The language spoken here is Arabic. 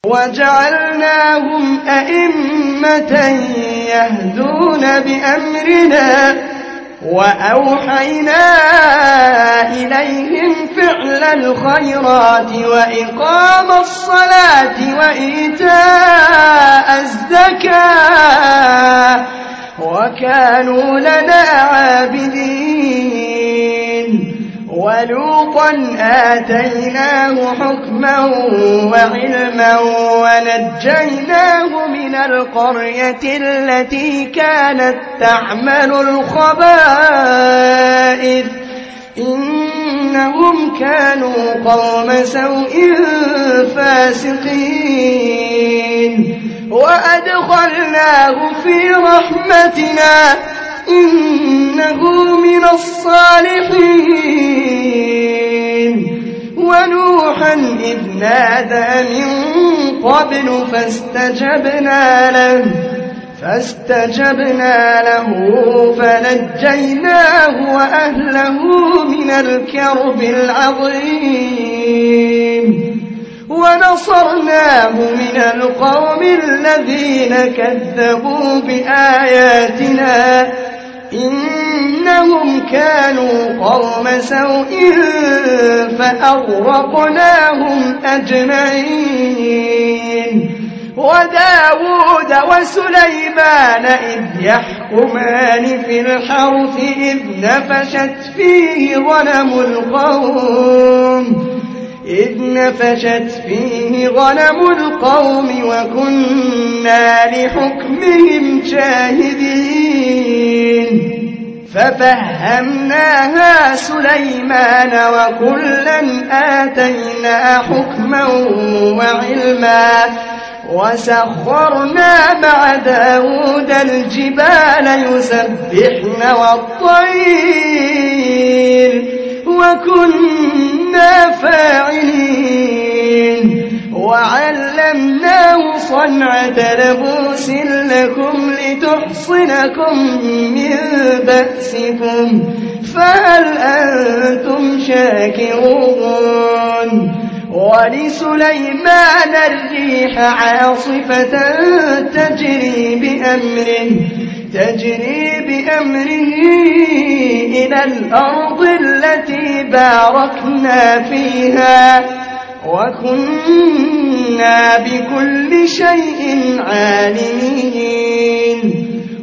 وجعلناهم أئمة يهدون بأمرنا وأوحينا إليهم فعل الخيرات وإقام الصلاة وإيتاء الزكاة وكانوا لنا عابدين. ولوطا آتيناه حكما وعلما ونجيناه من القرية التي كانت تعمل الخبائث إنهم كانوا قوم سوء فاسقين. وأدخلناه في رحمتنا إنه من الصالحين. ونوحا إذ نادى من قبل فاستجبنا له فنجيناه وأهله من الكرب العظيم. ونصرناه من القوم الذين كذبوا بآياتنا إنهم كانوا قوم سوء فأغرقناهم أجمعين. وداود وسليمان إذ يحكمان في الحرث إذ نفشت فيه غنم القوم وكنا لحكمهم شاهدين. ففهمناها سليمان وكلا آتينا حكما وعلما وسخرنا مع داود الجبال يسبحن والطير وكنا فاعلين. وعلمناه صنعة لبوس لكم لتحصنكم من بأسكم فهل أنتم شاكرون. ولسليمان الريح عاصفة تجري بأمره إلى الأرض التي باركنا فيها وكنا بكل شيء عالمين.